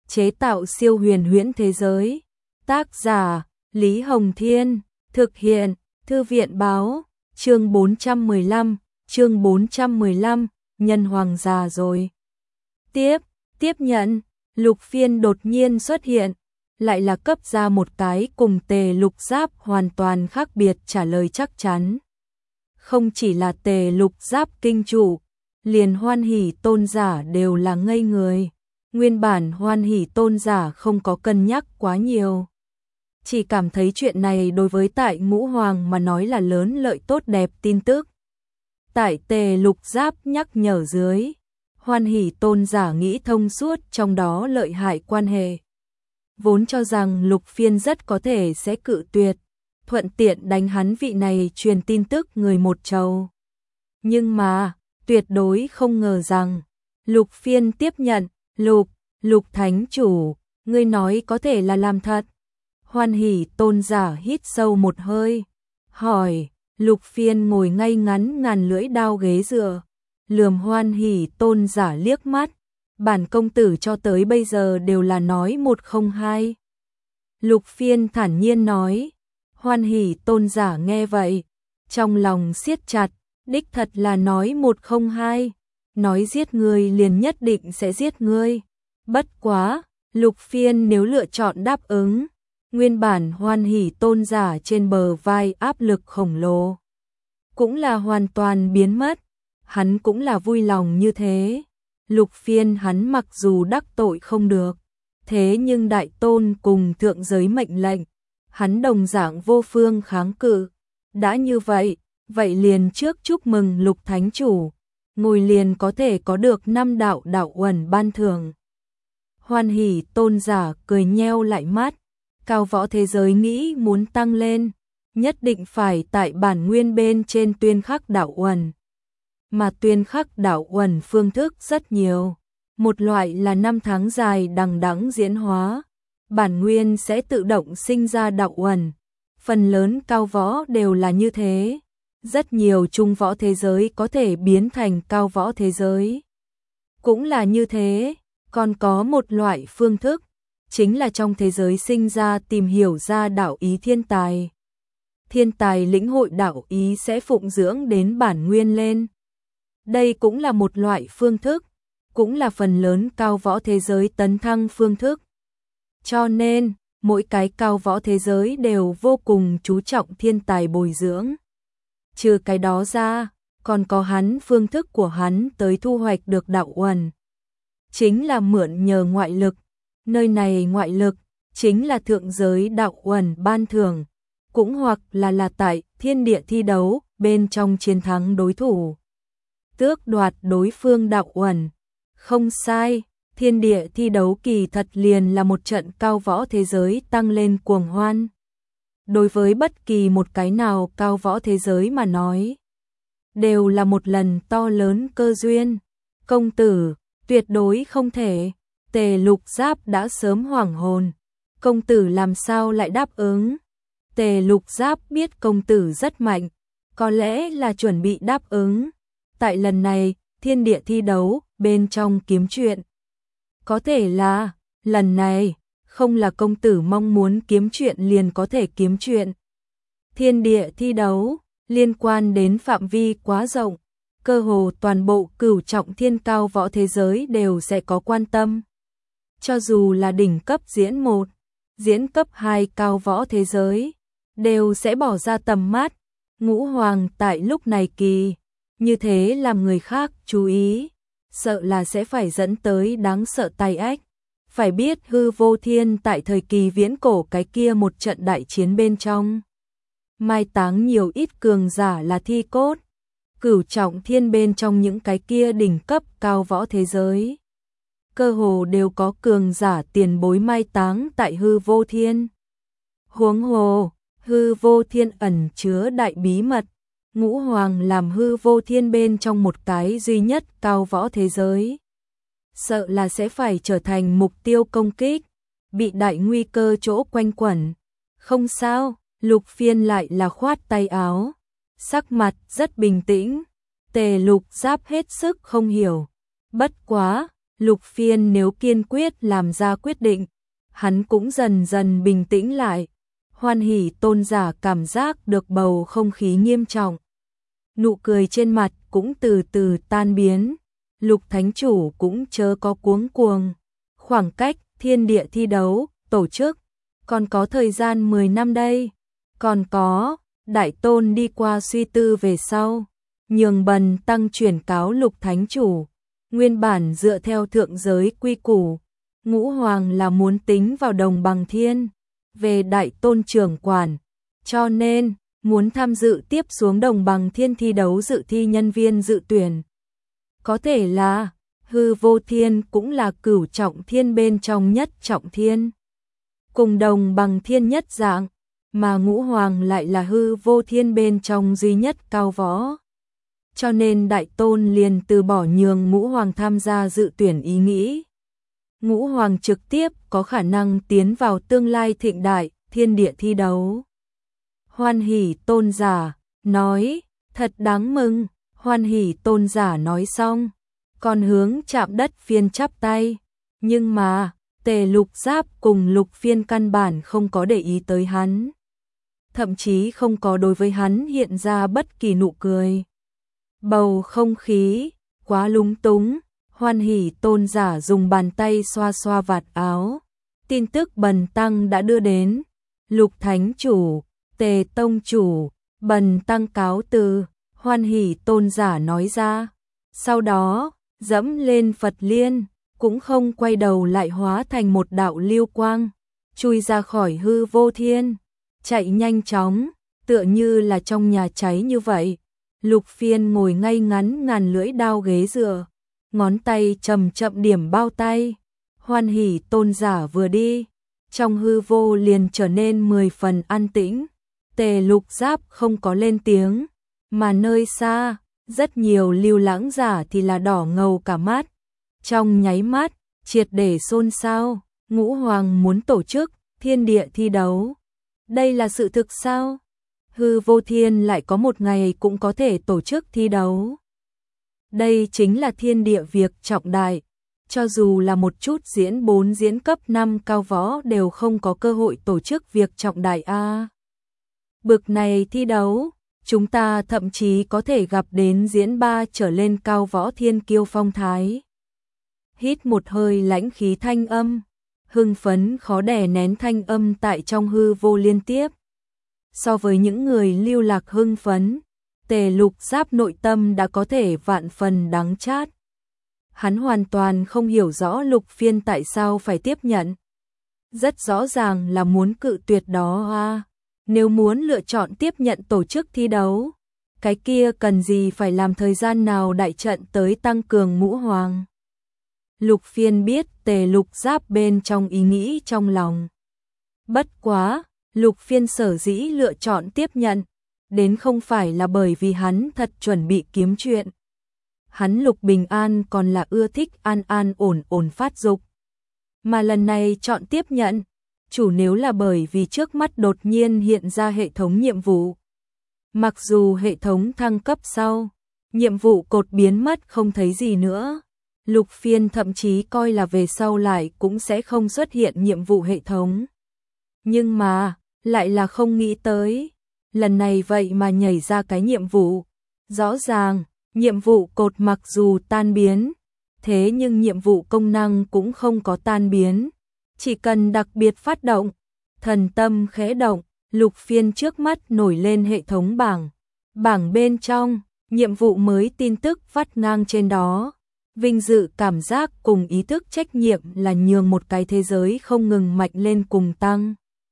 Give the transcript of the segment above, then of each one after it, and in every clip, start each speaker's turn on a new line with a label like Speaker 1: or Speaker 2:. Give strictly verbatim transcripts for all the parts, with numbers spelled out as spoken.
Speaker 1: chế tạo siêu huyền huyễn thế giới. Tác giả Lý Hồng Thiên, thực hiện Thư viện báo, chương bốn trăm mười lăm, chương bốn trăm mười lăm, nhân hoàng già rồi. Tiếp, tiếp nhận, Lục Phiên đột nhiên xuất hiện, lại là cấp ra một cái cùng Tề Lục Giáp hoàn toàn khác biệt trả lời chắc chắn. Không chỉ là Tề Lục Giáp kinh chủ, liền Hoan Hỷ tôn giả đều là ngây người. Nguyên bản Hoan Hỷ tôn giả không có cân nhắc quá nhiều, chỉ cảm thấy chuyện này đối với tại Ngũ Hoàng mà nói là lớn lợi tốt đẹp tin tức. Tại Tề Lục Giáp nhắc nhở dưới, Hoan Hỷ tôn giả nghĩ thông suốt trong đó lợi hại quan hệ. Vốn cho rằng Lục Phiên rất có thể sẽ cự tuyệt, thuận tiện đánh hắn vị này truyền tin tức người một trầu. Nhưng mà, tuyệt đối không ngờ rằng, Lục Phiên tiếp nhận, Lục, Lục Thánh Chủ, ngươi nói có thể là làm thật. Hoan Hỷ tôn giả hít sâu một hơi, hỏi. Lục Phiên ngồi ngay ngắn ngàn lưỡi đao ghế dựa, lườm Hoan Hỷ tôn giả liếc mắt, bản công tử cho tới bây giờ đều là nói một không hai. Lục Phiên thản nhiên nói. Hoan Hỷ tôn giả nghe vậy, trong lòng siết chặt, đích thật là nói một không hai, nói giết ngươi liền nhất định sẽ giết ngươi. Bất quá, Lục Phiên nếu lựa chọn đáp ứng, nguyên bản Hoan Hỷ tôn giả trên bờ vai áp lực khổng lồ cũng là hoàn toàn biến mất, hắn cũng là vui lòng như thế. Lục Phiên hắn mặc dù đắc tội không được, thế nhưng đại tôn cùng thượng giới mệnh lệnh, hắn đồng dạng vô phương kháng cự. Đã như vậy, vậy liền trước chúc mừng Lục Thánh Chủ, ngồi liền có thể có được năm đạo đạo uẩn ban thưởng. Hoan Hỷ tôn giả cười nheo lại mắt, cao võ thế giới nghĩ muốn tăng lên, nhất định phải tại bản nguyên bên trên tuyên khắc đạo uẩn. Mà tuyên khắc đạo uẩn phương thức rất nhiều, một loại là năm tháng dài đằng đẵng diễn hóa, bản nguyên sẽ tự động sinh ra đạo uẩn, phần lớn cao võ đều là như thế, rất nhiều trung võ thế giới có thể biến thành cao võ thế giới, cũng là như thế. Còn có một loại phương thức, chính là trong thế giới sinh ra tìm hiểu ra đạo ý thiên tài. Thiên tài lĩnh hội đạo ý sẽ phụng dưỡng đến bản nguyên lên. Đây cũng là một loại phương thức, cũng là phần lớn cao võ thế giới tấn thăng phương thức. Cho nên, mỗi cái cao võ thế giới đều vô cùng chú trọng thiên tài bồi dưỡng. Trừ cái đó ra, còn có hắn phương thức của hắn tới thu hoạch được đạo uẩn. Chính là mượn nhờ ngoại lực, nơi này ngoại lực chính là thượng giới đạo uẩn ban thưởng, cũng hoặc là là tại thiên địa thi đấu bên trong chiến thắng đối thủ, tước đoạt đối phương đạo uẩn. Không sai, thiên địa thi đấu kỳ thật liền là một trận cao võ thế giới tăng lên cuồng hoan. Đối với bất kỳ một cái nào cao võ thế giới mà nói, đều là một lần to lớn cơ duyên. Công tử, tuyệt đối không thể. Tề Lục Giáp đã sớm hoảng hồn, công tử làm sao lại đáp ứng? Tề Lục Giáp biết công tử rất mạnh, có lẽ là chuẩn bị đáp ứng. Tại lần này, thiên địa thi đấu, bên trong kiếm chuyện. Có thể là, lần này, không là công tử mong muốn kiếm chuyện liền có thể kiếm chuyện. Thiên địa thi đấu, liên quan đến phạm vi quá rộng, cơ hồ toàn bộ cửu trọng thiên cao võ thế giới đều sẽ có quan tâm. Cho dù là đỉnh cấp diễn một, diễn cấp hai cao võ thế giới, đều sẽ bỏ ra tầm mắt. Ngũ Hoàng tại lúc này kỳ, như thế làm người khác chú ý, sợ là sẽ phải dẫn tới đáng sợ tai ách. Phải biết Hư Vô Thiên tại thời kỳ viễn cổ cái kia một trận đại chiến bên trong, mai táng nhiều ít cường giả là thi cốt. Cửu trọng thiên bên trong những cái kia đỉnh cấp cao võ thế giới, cơ hồ đều có cường giả tiền bối mai táng tại Hư Vô Thiên. Huống hồ, Hư Vô Thiên ẩn chứa đại bí mật, Ngũ Hoàng làm Hư Vô Thiên bên trong một cái duy nhất cao võ thế giới, sợ là sẽ phải trở thành mục tiêu công kích, bị đại nguy cơ chỗ quanh quẩn. Không sao, Lục Phiên lại là khoát tay áo, sắc mặt rất bình tĩnh. Tề Lục Giáp hết sức không hiểu, bất quá, Lục Phiên nếu kiên quyết làm ra quyết định, hắn cũng dần dần bình tĩnh lại. Hoan Hỷ tôn giả cảm giác được bầu không khí nghiêm trọng. Nụ cười trên mặt cũng từ từ tan biến. Lục thánh chủ cũng chớ có cuống cuồng. Khoảng cách thiên địa thi đấu, tổ chức, còn có thời gian mười năm đây. Còn có, đại tôn đi qua suy tư về sau. Nhường Bần tăng chuyển cáo Lục thánh chủ. Nguyên bản dựa theo thượng giới quy củ, Ngũ Hoàng là muốn tính vào đồng bằng thiên. Về đại tôn trưởng quản, cho nên muốn tham dự tiếp xuống đồng bằng thiên thi đấu dự thi nhân viên dự tuyển. Có thể là Hư Vô Thiên cũng là cửu trọng thiên bên trong nhất trọng thiên. Cùng đồng bằng thiên nhất dạng, mà Ngũ Hoàng lại là Hư Vô Thiên bên trong duy nhất cao võ. Cho nên đại tôn liền từ bỏ nhường Ngũ Hoàng tham gia dự tuyển ý nghĩ. Ngũ Hoàng trực tiếp có khả năng tiến vào tương lai thịnh đại, thiên địa thi đấu. Hoan Hỷ tôn giả, nói, thật đáng mừng. Hoan Hỷ tôn giả nói xong, còn hướng chạm đất Phiên chắp tay. Nhưng mà, Tề Lục Giáp cùng Lục Phiên căn bản không có để ý tới hắn. Thậm chí không có đối với hắn hiện ra bất kỳ nụ cười. Bầu không khí, quá lúng túng. Hoan Hỷ tôn giả dùng bàn tay xoa xoa vạt áo. Tin tức Bần tăng đã đưa đến. Lục thánh chủ, Tề tông chủ, Bần tăng cáo từ. Hoan Hỷ tôn giả nói ra. Sau đó, dẫm lên Phật liên, cũng không quay đầu lại hóa thành một đạo lưu quang, chui ra khỏi Hư Vô Thiên, chạy nhanh chóng, tựa như là trong nhà cháy như vậy. Lục Phiên ngồi ngay ngắn ngàn lưỡi đao ghế dựa, ngón tay chậm chậm điểm bao tay. Hoan Hỷ tôn giả vừa đi, trong hư vô liền trở nên mười phần an tĩnh. Tề Lục Giáp không có lên tiếng, mà nơi xa, rất nhiều lưu lãng giả thì là đỏ ngầu cả mắt. Trong nháy mắt, triệt để xôn xao, Ngũ Hoàng muốn tổ chức thiên địa thi đấu. Đây là sự thực sao? Hư Vô Thiên lại có một ngày cũng có thể tổ chức thi đấu. Đây chính là thiên địa việc trọng đại, cho dù là một chút diễn bốn diễn cấp năm cao võ đều không có cơ hội tổ chức việc trọng đại a. Bực này thi đấu, chúng ta thậm chí có thể gặp đến diễn ba trở lên cao võ thiên kiêu phong thái. Hít một hơi lãnh khí thanh âm, hưng phấn khó đè nén thanh âm tại trong hư vô liên tiếp. So với những người lưu lạc hưng phấn, Tề Lục Giáp nội tâm đã có thể vạn phần đắng chát. Hắn hoàn toàn không hiểu rõ Lục Phiên tại sao phải tiếp nhận. Rất rõ ràng là muốn cự tuyệt đó à. Nếu muốn lựa chọn tiếp nhận tổ chức thi đấu, cái kia cần gì phải làm thời gian nào đại trận tới tăng cường Ngũ Hoàng. Lục Phiên biết Tề Lục Giáp bên trong ý nghĩ trong lòng. Bất quá, Lục Phiên sở dĩ lựa chọn tiếp nhận, đến không phải là bởi vì hắn thật chuẩn bị kiếm chuyện. Hắn Lục Bình An còn là ưa thích an an ổn ổn phát dục. Mà lần này chọn tiếp nhận, chủ nếu là bởi vì trước mắt đột nhiên hiện ra hệ thống nhiệm vụ. Mặc dù hệ thống thăng cấp sau, nhiệm vụ cột biến mất không thấy gì nữa. Lục Phiên thậm chí coi là về sau lại cũng sẽ không xuất hiện nhiệm vụ hệ thống. Nhưng mà, lại là không nghĩ tới. Lần này vậy mà nhảy ra cái nhiệm vụ. Rõ ràng, nhiệm vụ cột mặc dù tan biến, thế nhưng nhiệm vụ công năng cũng không có tan biến. Chỉ cần đặc biệt phát động, thần tâm khẽ động, Lục Phiên trước mắt nổi lên hệ thống bảng. Bảng bên trong, nhiệm vụ mới tin tức vắt ngang trên đó. Vinh dự cảm giác cùng ý thức trách nhiệm là nhường một cái thế giới không ngừng mạnh lên cùng tăng.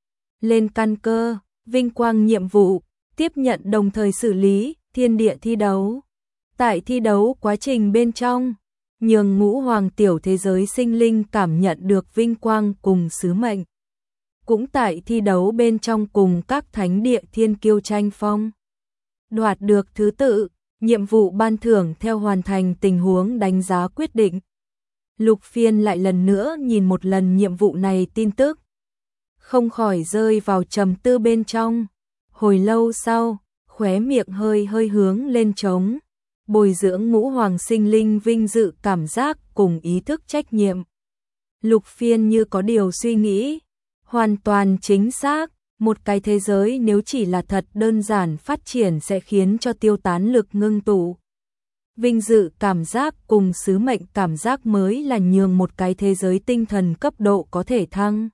Speaker 1: Lên căn cơ, vinh quang nhiệm vụ, tiếp nhận đồng thời xử lý, thiên địa thi đấu. Tại thi đấu quá trình bên trong, nhường Ngũ Hoàng tiểu thế giới sinh linh cảm nhận được vinh quang cùng sứ mệnh. Cũng tại thi đấu bên trong cùng các thánh địa thiên kiêu tranh phong. Đoạt được thứ tự, nhiệm vụ ban thưởng theo hoàn thành tình huống đánh giá quyết định. Lục Phiên lại lần nữa nhìn một lần nhiệm vụ này tin tức. Không khỏi rơi vào trầm tư bên trong. Hồi lâu sau, khóe miệng hơi hơi hướng lên trống. bồi dưỡng ngũ hoàng sinh linh vinh dự cảm giác cùng ý thức trách nhiệm. Lục Phiên như có điều suy nghĩ, hoàn toàn chính xác, một cái thế giới nếu chỉ là thật đơn giản phát triển sẽ khiến cho tiêu tán lực ngưng tụ. Vinh dự cảm giác cùng sứ mệnh cảm giác mới là nhường một cái thế giới tinh thần cấp độ có thể thăng.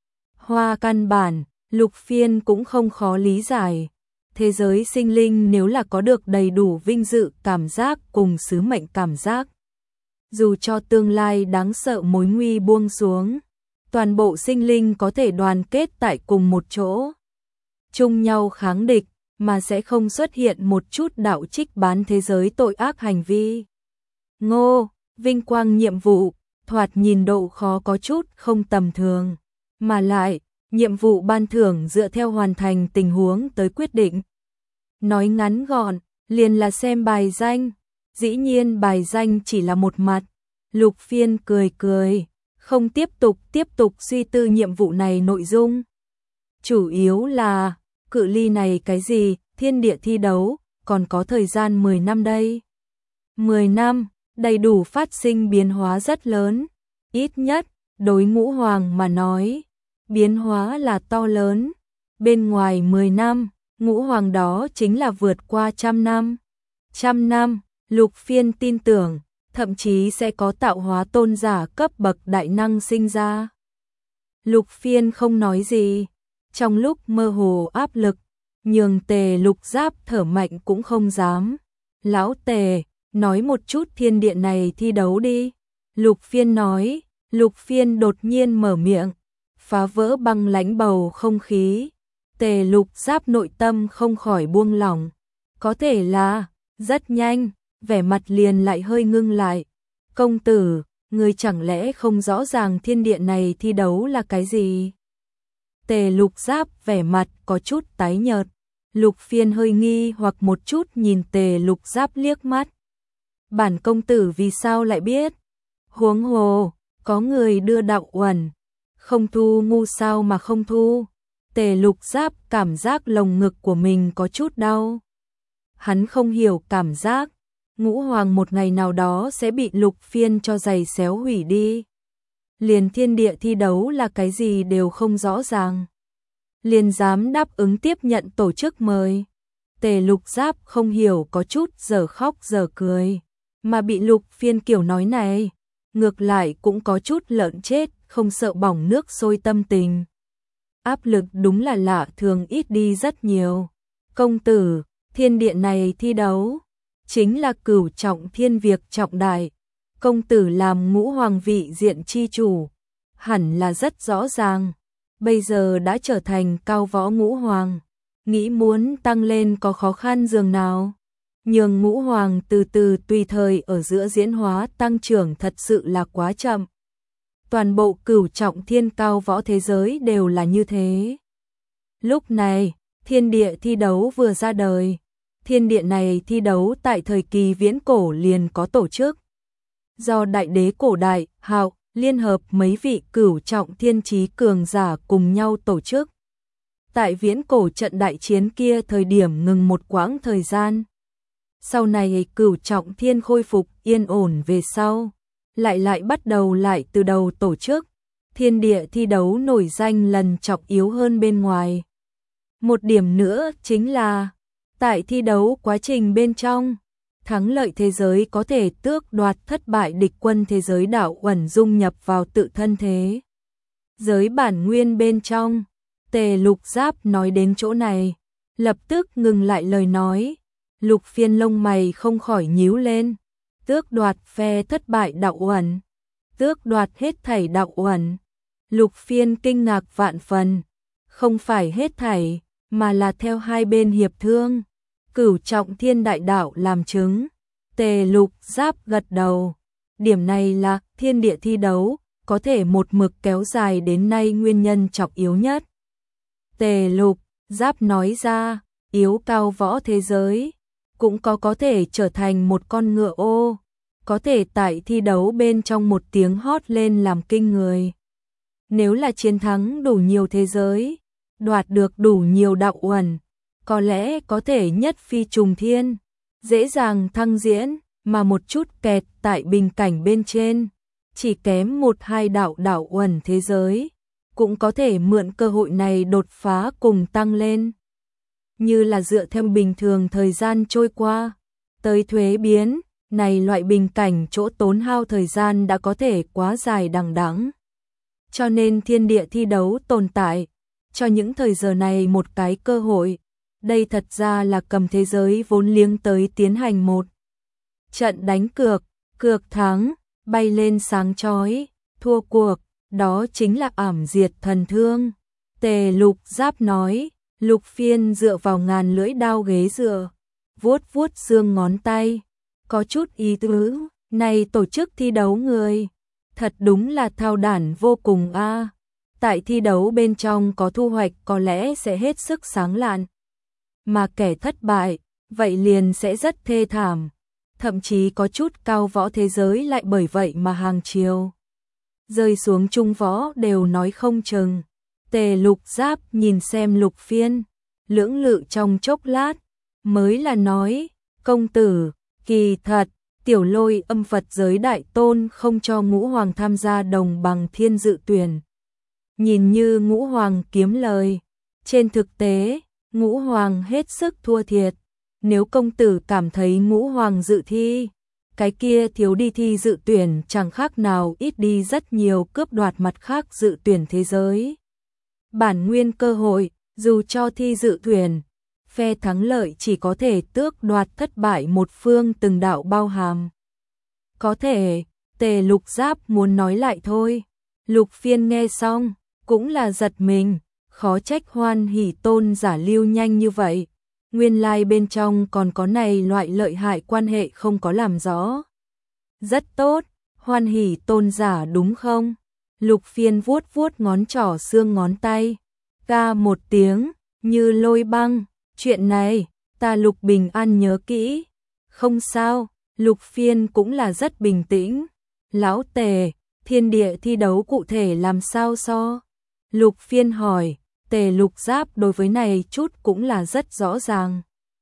Speaker 1: Hoa căn bản, Lục Phiên cũng không khó lý giải. Thế giới sinh linh nếu là có được đầy đủ vinh dự cảm giác cùng sứ mệnh cảm giác, dù cho tương lai đáng sợ mối nguy buông xuống, toàn bộ sinh linh có thể đoàn kết tại cùng một chỗ, chung nhau kháng địch, mà sẽ không xuất hiện một chút đạo trích bán thế giới tội ác hành vi. Ngô, vinh quang nhiệm vụ, thoạt nhìn độ khó có chút không tầm thường, mà lại, nhiệm vụ ban thưởng dựa theo hoàn thành tình huống tới quyết định. Nói ngắn gọn, liền là xem bài danh, dĩ nhiên bài danh chỉ là một mặt. Lục Phiên cười cười, không tiếp tục tiếp tục suy tư nhiệm vụ này nội dung. Chủ yếu là, cự ly này cái gì, thiên địa thi đấu, còn có thời gian mười năm đây. mười năm, đầy đủ phát sinh biến hóa rất lớn, ít nhất, đối ngũ hoàng mà nói, biến hóa là to lớn. Bên ngoài mười năm, ngũ hoàng đó chính là vượt qua trăm năm. Trăm năm, Lục Phiên tin tưởng, thậm chí sẽ có tạo hóa tôn giả cấp bậc đại năng sinh ra. Lục Phiên không nói gì, trong lúc mơ hồ áp lực, nhường Tề Lục Giáp thở mạnh cũng không dám. Lão Tề, nói một chút thiên địa này thi đấu đi. Lục Phiên nói, Lục Phiên đột nhiên mở miệng, phá vỡ băng lãnh bầu không khí. Tề Lục Giáp nội tâm không khỏi buông lỏng. Có thể là, rất nhanh, vẻ mặt liền lại hơi ngưng lại. Công tử, người chẳng lẽ không rõ ràng thiên địa này thi đấu là cái gì? Tề Lục Giáp vẻ mặt có chút tái nhợt. Lục Phiên hơi nghi hoặc một chút nhìn Tề Lục Giáp liếc mắt. Bản công tử vì sao lại biết? Huống hồ, có người đưa đạo uẩn, không thu ngu sao mà không thu. Tề Lục Giáp cảm giác lồng ngực của mình có chút đau. Hắn không hiểu cảm giác, ngũ hoàng một ngày nào đó sẽ bị Lục Phiên cho giày xéo hủy đi. Liền thiên địa thi đấu là cái gì đều không rõ ràng. Liền dám đáp ứng tiếp nhận tổ chức mời. Tề Lục Giáp không hiểu có chút giờ khóc giờ cười. Mà bị Lục Phiên kiểu nói này, ngược lại cũng có chút lợn chết, không sợ bỏng nước sôi tâm tình. Áp lực đúng là lạ thường ít đi rất nhiều. Công tử, thiên địa này thi đấu, chính là cửu trọng thiên việc trọng đại. Công tử làm ngũ hoàng vị diện chi chủ, hẳn là rất rõ ràng. Bây giờ đã trở thành cao võ ngũ hoàng, nghĩ muốn tăng lên có khó khăn dường nào. Nhường ngũ hoàng từ từ tùy thời ở giữa diễn hóa tăng trưởng thật sự là quá chậm. Toàn bộ cửu trọng thiên cao võ thế giới đều là như thế. Lúc này, thiên địa thi đấu vừa ra đời. Thiên địa này thi đấu tại thời kỳ viễn cổ liền có tổ chức. Do đại đế cổ đại, Hạo, liên hợp mấy vị cửu trọng thiên chí cường giả cùng nhau tổ chức. Tại viễn cổ trận đại chiến kia thời điểm ngừng một quãng thời gian. Sau này cửu trọng thiên khôi phục yên ổn về sau, lại lại bắt đầu lại từ đầu tổ chức. Thiên địa thi đấu nổi danh lần trọng yếu hơn bên ngoài. Một điểm nữa chính là, tại thi đấu quá trình bên trong, thắng lợi thế giới có thể tước đoạt thất bại địch quân thế giới đạo uẩn dung nhập vào tự thân thế giới bản nguyên bên trong. Tề Lục Giáp nói đến chỗ này, lập tức ngừng lại lời nói. Lục Phiên lông mày không khỏi nhíu lên. Tước đoạt phe thất bại đạo uẩn, tước đoạt hết thảy đạo uẩn. Lục Phiên kinh ngạc vạn phần, không phải hết thảy, mà là theo hai bên hiệp thương. Cửu trọng thiên đại đạo làm chứng. Tề Lục Giáp gật đầu. Điểm này là thiên địa thi đấu, có thể một mực kéo dài đến nay nguyên nhân trọng yếu nhất. Tề Lục Giáp nói ra, yếu cao võ thế giới, cũng có có thể trở thành một con ngựa ô, có thể tại thi đấu bên trong một tiếng hót lên làm kinh người. Nếu là chiến thắng đủ nhiều thế giới, đoạt được đủ nhiều đạo uẩn, có lẽ có thể nhất phi trùng thiên. dễ dàng thăng diễn, mà một chút kẹt tại bình cảnh bên trên, chỉ kém một hai đạo đảo uẩn thế giới, cũng có thể mượn cơ hội này đột phá cùng tăng lên. Như là dựa theo bình thường thời gian trôi qua, tới thuế biến, này loại bình cảnh chỗ tốn hao thời gian đã có thể quá dài đằng đẵng. Cho nên thiên địa thi đấu tồn tại, cho những thời giờ này một cái cơ hội. Đây thật ra là cầm thế giới vốn liếng tới tiến hành một trận đánh cược, cược thắng, bay lên sáng chói, thua cuộc, đó chính là ảm diệt thần thương. Tề Lục Giáp nói, Lục Phiên dựa vào ngàn lưỡi đao ghế dựa, vuốt vuốt xương ngón tay, có chút ý tứ, này tổ chức thi đấu người, thật đúng là thao đản vô cùng a. Tại thi đấu bên trong có thu hoạch có lẽ sẽ hết sức sáng lạn, mà kẻ thất bại, vậy liền sẽ rất thê thảm, thậm chí có chút cao võ thế giới lại bởi vậy mà hàng chiều rơi xuống trung võ đều nói không chừng. Tề Lục Giáp nhìn xem Lục Phiên, lưỡng lự trong chốc lát, mới là nói, công tử, kỳ thật, tiểu lôi âm Phật giới đại tôn không cho ngũ hoàng tham gia đồng bằng thiên dự tuyển. Nhìn như ngũ hoàng kiếm lời, trên thực tế, ngũ hoàng hết sức thua thiệt. Nếu công tử cảm thấy ngũ hoàng dự thi, cái kia thiếu đi thi dự tuyển chẳng khác nào ít đi rất nhiều cướp đoạt mặt khác dự tuyển thế giới. Bản nguyên cơ hội, dù cho thi dự tuyển, phe thắng lợi chỉ có thể tước đoạt thất bại một phương từng đạo bao hàm. Có thể, Tề Lục Giáp muốn nói lại thôi. Lục Phiên nghe xong, cũng là giật mình, khó trách Hoan Hỷ tôn giả lưu nhanh như vậy. Nguyên lai bên trong còn có này loại lợi hại quan hệ không có làm rõ. Rất tốt, Hoan Hỷ tôn giả đúng không? Lục Phiên vuốt vuốt ngón trỏ xương ngón tay, ca một tiếng, như lôi băng, chuyện này, ta Lục Bình An nhớ kỹ. Không sao, Lục Phiên cũng là rất bình tĩnh. Lão Tề, thiên địa thi đấu cụ thể làm sao so? Lục Phiên hỏi. Tề Lục Giáp đối với này chút cũng là rất rõ ràng.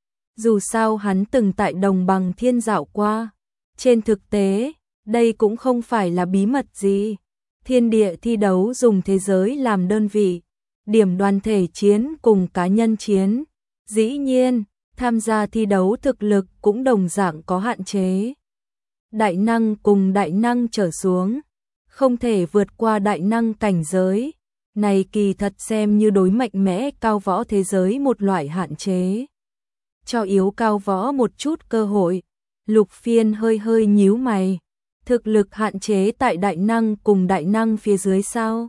Speaker 1: Dù sao hắn từng tại đồng bằng thiên dạo qua. Trên thực tế, đây cũng không phải là bí mật gì. Thiên địa thi đấu dùng thế giới làm đơn vị, điểm đoàn thể chiến cùng cá nhân chiến. Dĩ nhiên, tham gia thi đấu thực lực cũng đồng dạng có hạn chế. Đại năng cùng đại năng trở xuống, không thể vượt qua đại năng cảnh giới. Này kỳ thật xem như đối mạnh mẽ cao võ thế giới một loại hạn chế. Cho yếu cao võ một chút cơ hội. Lục Phiên hơi hơi nhíu mày. Thực lực hạn chế tại đại năng cùng đại năng phía dưới sao?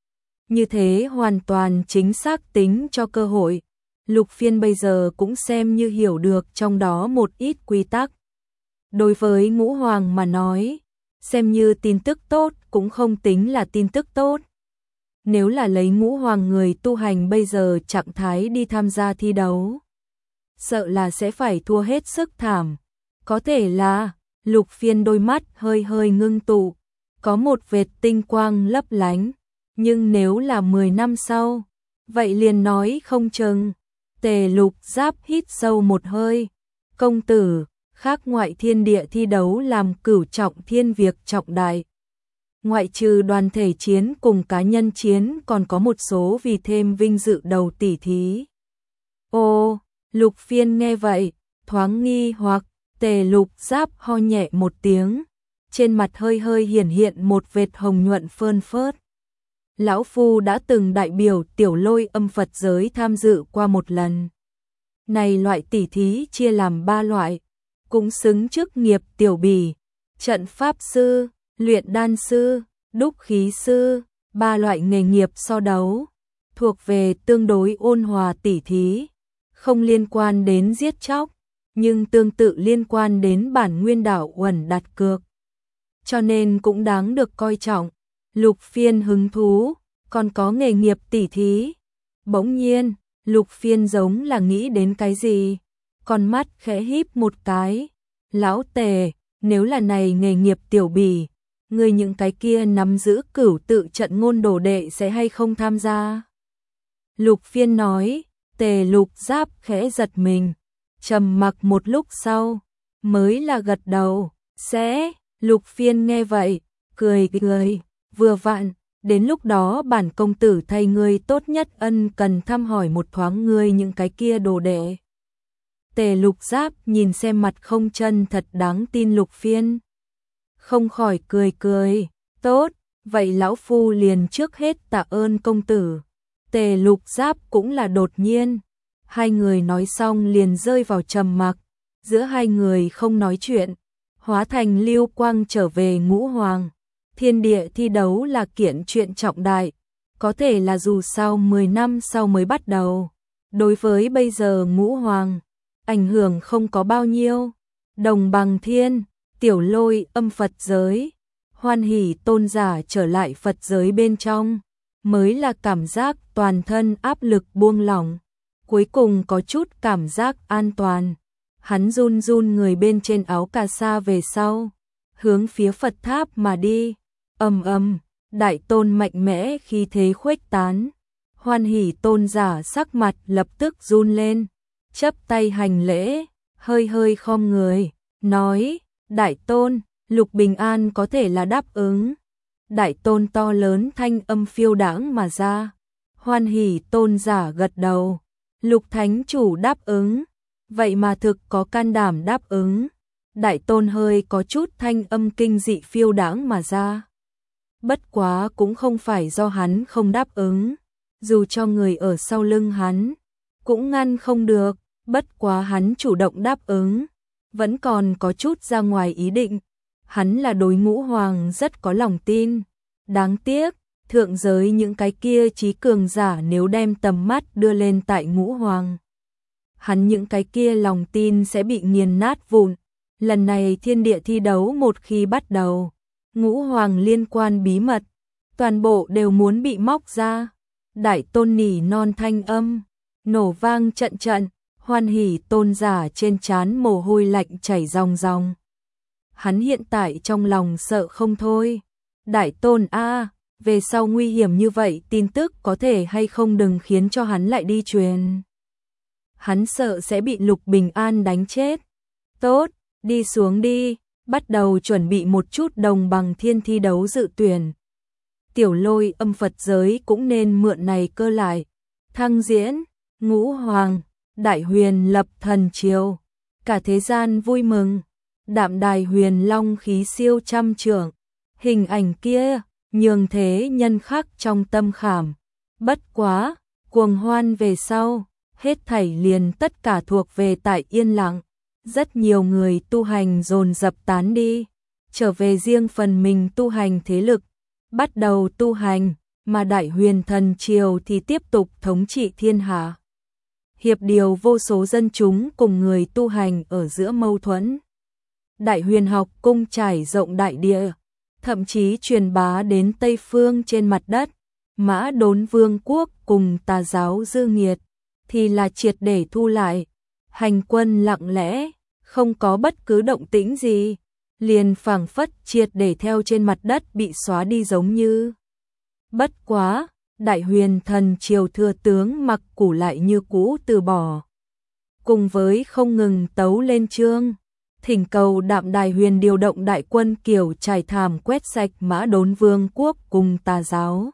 Speaker 1: Như thế hoàn toàn chính xác tính cho cơ hội. Lục Phiên bây giờ cũng xem như hiểu được trong đó một ít quy tắc. Đối với ngũ hoàng mà nói, xem như tin tức tốt cũng không tính là tin tức tốt. Nếu là lấy ngũ hoàng người tu hành bây giờ trạng thái đi tham gia thi đấu, sợ là sẽ phải thua hết sức thảm. Có thể là, Lục Phiên đôi mắt hơi hơi ngưng tụ, có một vệt tinh quang lấp lánh, nhưng nếu là mười năm sau, vậy liền nói không chừng. Tề Lục Giáp hít sâu một hơi, công tử, khác ngoại thiên địa thi đấu làm cửu trọng thiên việc trọng đại. Ngoại trừ đoàn thể chiến cùng cá nhân chiến còn có một số vì thêm vinh dự đầu tỷ thí. Ô, Lục Phiên nghe vậy, thoáng nghi hoặc, Tề Lục Giáp ho nhẹ một tiếng, trên mặt hơi hơi hiển hiện một vệt hồng nhuận phơn phớt. Lão Phu đã từng đại biểu tiểu lôi âm Phật giới tham dự qua một lần. Này loại tỷ thí chia làm ba loại, cũng xứng chức nghiệp tiểu bỉ, trận pháp sư, luyện đan sư, đúc khí sư, ba loại nghề nghiệp so đấu, thuộc về tương đối ôn hòa tỉ thí, không liên quan đến giết chóc, nhưng tương tự liên quan đến bản nguyên đảo uẩn đặt cược. Cho nên cũng đáng được coi trọng. Lục Phiên hứng thú, còn có nghề nghiệp tỉ thí. Bỗng nhiên, Lục Phiên giống là nghĩ đến cái gì, con mắt khẽ híp một cái. Lão Tề, nếu là này nghề nghiệp tiểu bỉ, người những cái kia nắm giữ cửu tự trận ngôn đồ đệ sẽ hay không tham gia? Lục Phiên nói. Tề Lục Giáp khẽ giật mình, trầm mặc một lúc sau, mới là gật đầu, sẽ, Lục Phiên nghe vậy, cười cười, vừa vặn, đến lúc đó bản công tử thay ngươi tốt nhất ân cần thăm hỏi một thoáng ngươi những cái kia đồ đệ. Tề Lục Giáp nhìn xem mặt không chân thật đáng tin Lục Phiên. Không khỏi cười cười, tốt, vậy lão phu liền trước hết tạ ơn công tử. Tề Lục Giáp cũng là đột nhiên. Hai người nói xong liền rơi vào trầm mặc, giữa hai người không nói chuyện, hóa thành lưu quang trở về Ngũ Hoàng. Thiên địa thi đấu là kiện chuyện trọng đại, có thể là dù sao mười năm sau mới bắt đầu. Đối với bây giờ Ngũ Hoàng, ảnh hưởng không có bao nhiêu. Đồng Bằng Thiên, Tiểu Lôi âm Phật giới, hoan hỉ tôn giả trở lại Phật giới bên trong, mới là cảm giác toàn thân áp lực buông lỏng. Cuối cùng có chút cảm giác an toàn. Hắn run run người bên trên áo cà sa về sau, hướng phía Phật tháp mà đi. Ầm ầm, đại tôn mạnh mẽ khi thế khuếch tán. Hoan hỉ tôn giả sắc mặt lập tức run lên, chắp tay hành lễ, hơi hơi khom người, nói: "Đại tôn, Lục Bình An có thể là đáp ứng." Đại tôn to lớn thanh âm phiêu đãng mà ra. Hoan hỉ tôn giả gật đầu. Lục thánh chủ đáp ứng, vậy mà thực có can đảm đáp ứng. Đại tôn hơi có chút thanh âm kinh dị phiêu đãng mà ra. Bất quá cũng không phải do hắn không đáp ứng, dù cho người ở sau lưng hắn cũng ngăn không được, bất quá hắn chủ động đáp ứng, vẫn còn có chút ra ngoài ý định. Hắn là đối Ngũ Hoàng rất có lòng tin, đáng tiếc thượng giới những cái kia trí cường giả nếu đem tầm mắt đưa lên tại Ngũ Hoàng, hắn những cái kia lòng tin sẽ bị nghiền nát vụn. Lần này thiên địa thi đấu một khi bắt đầu, Ngũ Hoàng liên quan bí mật, toàn bộ đều muốn bị móc ra. Đại tôn nỉ non thanh âm, nổ vang trận trận, hoan hỉ tôn giả trên trán mồ hôi lạnh chảy ròng ròng. Hắn hiện tại trong lòng sợ không thôi. Đại tôn a, về sau nguy hiểm như vậy tin tức có thể hay không đừng khiến cho hắn lại đi truyền. Hắn sợ sẽ bị Lục Bình An đánh chết. Tốt, đi xuống đi, bắt đầu chuẩn bị một chút Đồng Bằng Thiên thi đấu dự tuyển. Tiểu Lôi âm Phật giới cũng nên mượn này cơ lại. Thăng diễn, Ngũ Hoàng, Đại Huyền lập thần triều, cả thế gian vui mừng. Đạm Đài Huyền long khí siêu trăm trượng, hình ảnh kia nhường thế nhân khắc trong tâm khảm. Bất quá, cuồng hoan về sau, hết thảy liền tất cả thuộc về tại yên lặng. Rất nhiều người tu hành dồn dập tán đi, trở về riêng phần mình tu hành thế lực, bắt đầu tu hành, mà Đại Huyền thần triều thì tiếp tục thống trị thiên hạ. Hiệp điều vô số dân chúng cùng người tu hành ở giữa mâu thuẫn. Đại Huyền học cung trải rộng đại địa, thậm chí truyền bá đến Tây phương trên mặt đất. Mã Đốn Vương quốc cùng tà giáo dư nghiệt thì là triệt để thu lại, hành quân lặng lẽ, không có bất cứ động tĩnh gì, liền phảng phất triệt để theo trên mặt đất bị xóa đi giống như. Bất quá, Đại Huyền thần triều thừa tướng Mặc Củ lại như cũ từ bỏ. Cùng với không ngừng tấu lên chương, thỉnh cầu Đạm Đài Huyền điều động đại quân kiểu trải thảm quét sạch Mã Đốn Vương quốc cùng tà giáo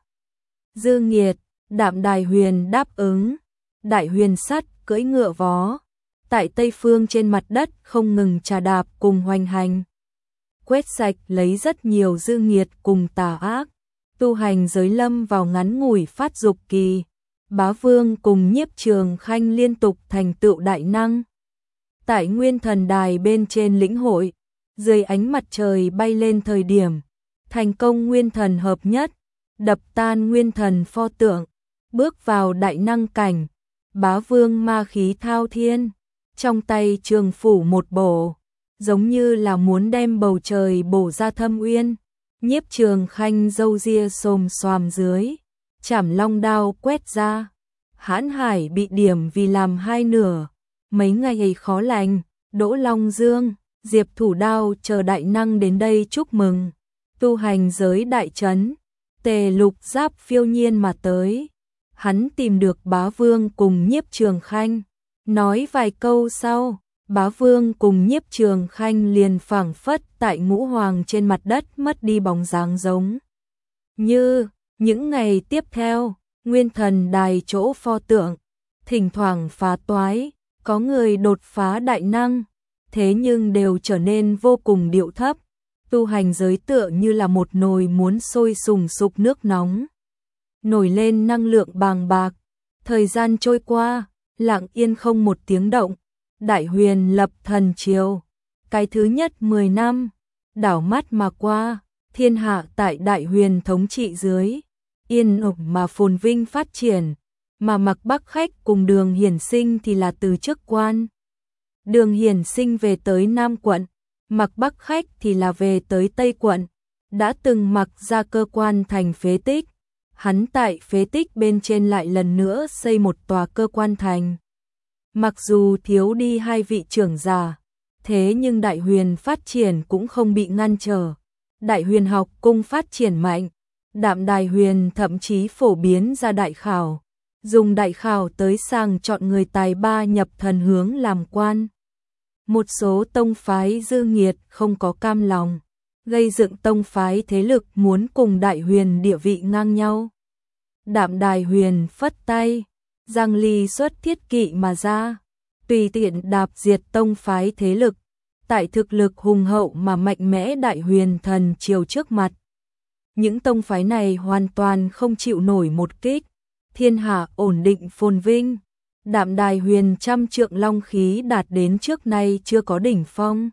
Speaker 1: dư nghiệt. Đạm Đài Huyền đáp ứng. Đại Huyền sắt cưỡi ngựa vó, tại Tây phương trên mặt đất không ngừng trà đạp cùng hoành hành, quét sạch lấy rất nhiều dư nghiệt cùng tà ác. Tu hành giới lâm vào ngắn ngủi phát dục kỳ, Bá Vương cùng Nhiếp Trường Khanh liên tục thành tựu đại năng. Tại Nguyên Thần Đài bên trên lĩnh hội, dưới ánh mặt trời bay lên thời điểm, thành công Nguyên Thần hợp nhất, đập tan Nguyên Thần pho tượng, bước vào đại năng cảnh. Bá Vương ma khí thao thiên, trong tay trường phủ một bổ, giống như là muốn đem bầu trời bổ ra thâm uyên. Nhiếp Trường Khanh râu ria xồm xoàm dưới, chảm long đao quét ra, hãn hải bị điểm vì làm hai nửa. Mấy ngày ấy khó lành, Đỗ Long Dương, Diệp Thủ Đao chờ đại năng đến đây chúc mừng. Tu hành giới đại trấn, Tề Lục Giáp phiêu nhiên mà tới. Hắn tìm được Bá Vương cùng Nhiếp Trường Khanh, Nói vài câu sau, Bá Vương cùng Nhiếp Trường Khanh liền phảng phất tại Ngũ Hoàng trên mặt đất mất đi bóng dáng giống. Như, những ngày tiếp theo, Nguyên Thần Đài chỗ pho tượng, thỉnh thoảng phá toái, có người đột phá đại năng, thế nhưng đều trở nên vô cùng điệu thấp, tu hành giới tựa như là một nồi muốn sôi sùng sục nước nóng. Nổi lên năng lượng bàng bạc, thời gian trôi qua, lặng yên không một tiếng động, Đại Huyền lập thần triều, cái thứ nhất mười năm, đảo mắt mà qua, thiên hạ tại Đại Huyền thống trị dưới, yên ổn mà phồn vinh phát triển, mà Mạc Bắc Khách cùng Đường Hiển Sinh thì là từ chức quan. Đường Hiển Sinh về tới Nam quận, Mạc Bắc Khách thì là về tới Tây quận, đã từng mặc ra cơ quan thành phế tích, hắn tại phế tích bên trên lại lần nữa xây một tòa cơ quan thành. Mặc dù thiếu đi hai vị trưởng giả, thế nhưng Đại Huyền phát triển cũng không bị ngăn trở. Đại Huyền học cung phát triển mạnh, Đạm Đài Huyền thậm chí phổ biến ra đại khảo, dùng đại khảo tới sàng chọn người tài ba nhập thần hướng làm quan. Một số tông phái dư nghiệt không có cam lòng, gây dựng tông phái thế lực muốn cùng Đại Huyền địa vị ngang nhau. Đạm Đài Huyền phất tay, Giang Ly xuất thiết kỵ mà ra, tùy tiện đạp diệt tông phái thế lực, tại thực lực hùng hậu mà mạnh mẽ Đại Huyền thần triều trước mặt. Những tông phái này hoàn toàn không chịu nổi một kích, thiên hạ ổn định phồn vinh, Đạm Đài Huyền trăm trượng long khí đạt đến trước nay chưa có đỉnh phong.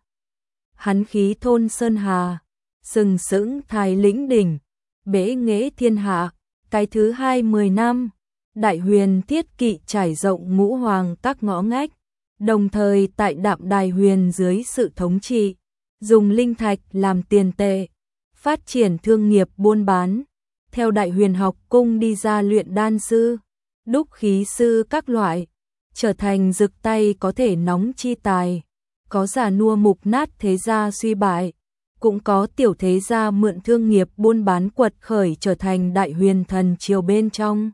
Speaker 1: Hắn khí thôn sơn hà, sừng sững thái lĩnh đỉnh, bế nghệ thiên hạ, cái thứ hai mười năm, Đại Huyền thiết kỵ trải rộng ngũ hoàng các ngõ ngách, đồng thời tại Đạm Đài Huyền dưới sự thống trị, dùng linh thạch làm tiền tệ, phát triển thương nghiệp buôn bán, theo Đại Huyền học cung đi ra luyện đan sư, đúc khí sư các loại, trở thành rực tay có thể nóng chi tài, có già nua mục nát thế gia suy bại, cũng có tiểu thế gia mượn thương nghiệp buôn bán quật khởi trở thành Đại Huyền thần triều bên trong.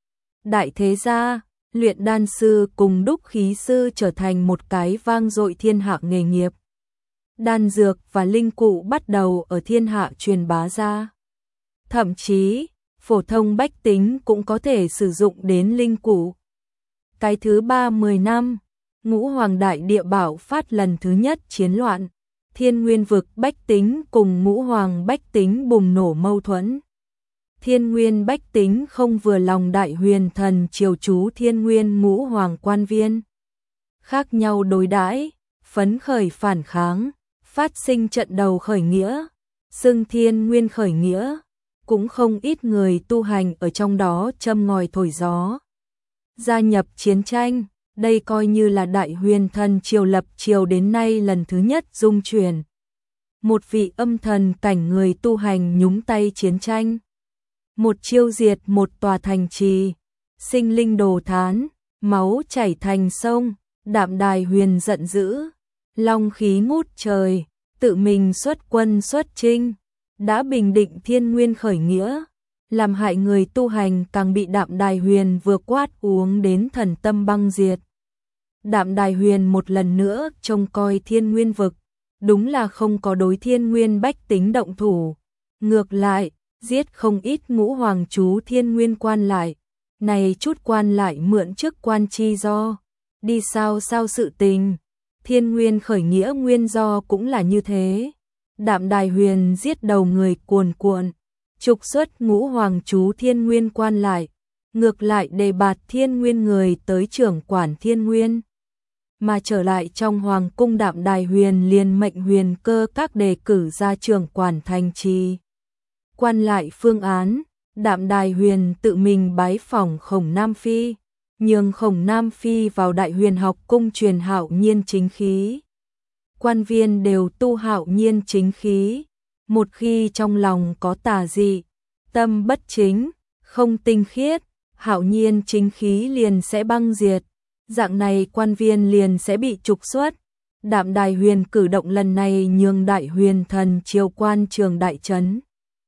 Speaker 1: Đại thế gia, luyện đan sư cùng đúc khí sư trở thành một cái vang dội thiên hạ nghề nghiệp. Đan dược và linh cụ bắt đầu ở thiên hạ truyền bá ra. Thậm chí, phổ thông bách tính cũng có thể sử dụng đến linh cụ. Cái thứ ba mười năm, Ngũ Hoàng đại địa bạo phát lần thứ nhất chiến loạn, Thiên Nguyên vực bách tính cùng Ngũ Hoàng bách tính bùng nổ mâu thuẫn. Thiên Nguyên bách tính không vừa lòng Đại Huyền thần triều chú Thiên Nguyên Ngũ Hoàng quan viên, khác nhau đối đãi, phấn khởi phản kháng, phát sinh trận đầu khởi nghĩa, xưng Thiên Nguyên khởi nghĩa, cũng không ít người tu hành ở trong đó châm ngòi thổi gió, gia nhập chiến tranh. Đây coi như là Đại Huyền thần triều lập triều đến nay lần thứ nhất dung chuyển. Một vị âm thần cảnh người tu hành nhúng tay chiến tranh, một chiêu diệt một tòa thành trì, sinh linh đồ thán, máu chảy thành sông. Đạm Đài Huyền giận dữ, long khí ngút trời, tự mình xuất quân xuất chinh, đã bình định Thiên Nguyên khởi nghĩa, làm hại người tu hành càng bị Đạm Đài Huyền vừa quát uống đến thần tâm băng diệt. Đạm Đài Huyền một lần nữa trông coi Thiên Nguyên vực, đúng là không có đối Thiên Nguyên bách tính động thủ, ngược lại, giết không ít Ngũ Hoàng chú Thiên Nguyên quan lại, này chút quan lại mượn chức quan chi do, đi sao sao sự tình, Thiên Nguyên khởi nghĩa nguyên do cũng là như thế. Đạm Đài Huyền giết đầu người cuồn cuộn, trục xuất Ngũ Hoàng chú Thiên Nguyên quan lại, ngược lại đề bạt Thiên Nguyên người tới trưởng quản Thiên Nguyên. Mà trở lại trong Hoàng cung, Đạm Đài Huyền liền mệnh Huyền Cơ các đề cử ra trưởng quản thành trì. Quan lại phương án, Đạm Đài Huyền tự mình bái phỏng Khổng Nam Phi, nhường Khổng Nam Phi vào Đại Huyền học cung truyền hạo nhiên chính khí. Quan viên đều tu hạo nhiên chính khí, một khi trong lòng có tà dị, tâm bất chính, không tinh khiết, hạo nhiên chính khí liền sẽ băng diệt, dạng này quan viên liền sẽ bị trục xuất. Đạm Đài Huyền cử động lần này nhường Đại Huyền thần triều quan trường đại trấn.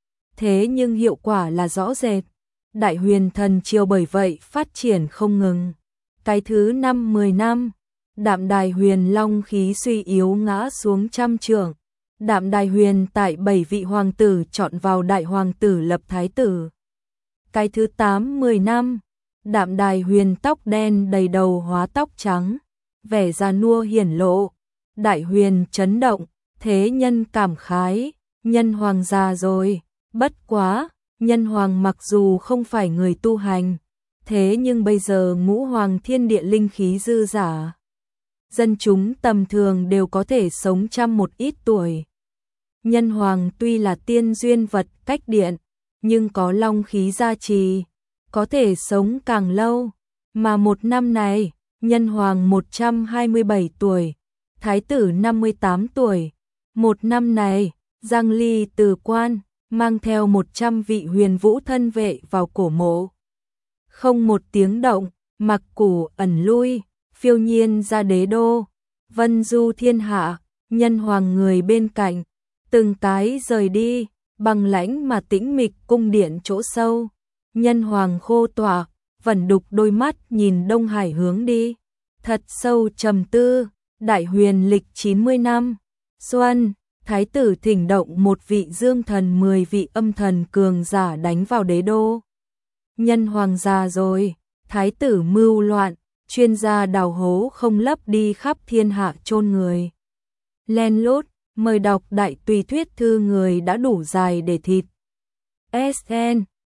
Speaker 1: Thế nhưng hiệu quả là rõ rệt, Đại Huyền thần triều bởi vậy phát triển không ngừng. Cái thứ năm mười năm, Đạm Đài Huyền long khí suy yếu ngã xuống trăm trượng. Đạm Đài Huyền tại bảy vị hoàng tử chọn vào đại hoàng tử lập thái tử. Cái thứ tám mười năm, Đạm Đài Huyền tóc đen đầy đầu hóa tóc trắng, vẻ già nua hiển lộ. Đại Huyền chấn động, thế nhân cảm khái, nhân hoàng già rồi, bất quá, nhân hoàng mặc dù không phải người tu hành, thế nhưng bây giờ ngũ hoàng thiên địa linh khí dư giả. Dân chúng tầm thường đều có thể sống trăm một ít tuổi. Nhân hoàng tuy là tiên duyên vật cách điện, nhưng có long khí gia trì, có thể sống càng lâu. Mà một năm này, nhân hoàng một trăm hai mươi bảy tuổi, thái tử năm mươi tám tuổi. Một năm này, Giang Ly từ quan, mang theo một trăm vị huyền vũ thân vệ vào cổ mộ. Không một tiếng động, mặc củ ẩn lui, phiêu nhiên ra đế đô, vân du thiên hạ, nhân hoàng người bên cạnh, từng cái rời đi, bằng lãnh mà tĩnh mịch cung điện chỗ sâu. Nhân hoàng khô tỏa, vẩn đục đôi mắt nhìn Đông Hải hướng đi, thật sâu trầm tư. Đại Huyền lịch chín mươi năm, xuân, thái tử thỉnh động một vị dương thần mười vị âm thần cường giả đánh vào đế đô. Nhân hoàng già rồi, thái tử mưu loạn, chuyên gia đào hố không lấp đi khắp thiên hạ chôn người. Len lút, mời đọc đại tùy thuyết thư người đã đủ dài để thịt. ét en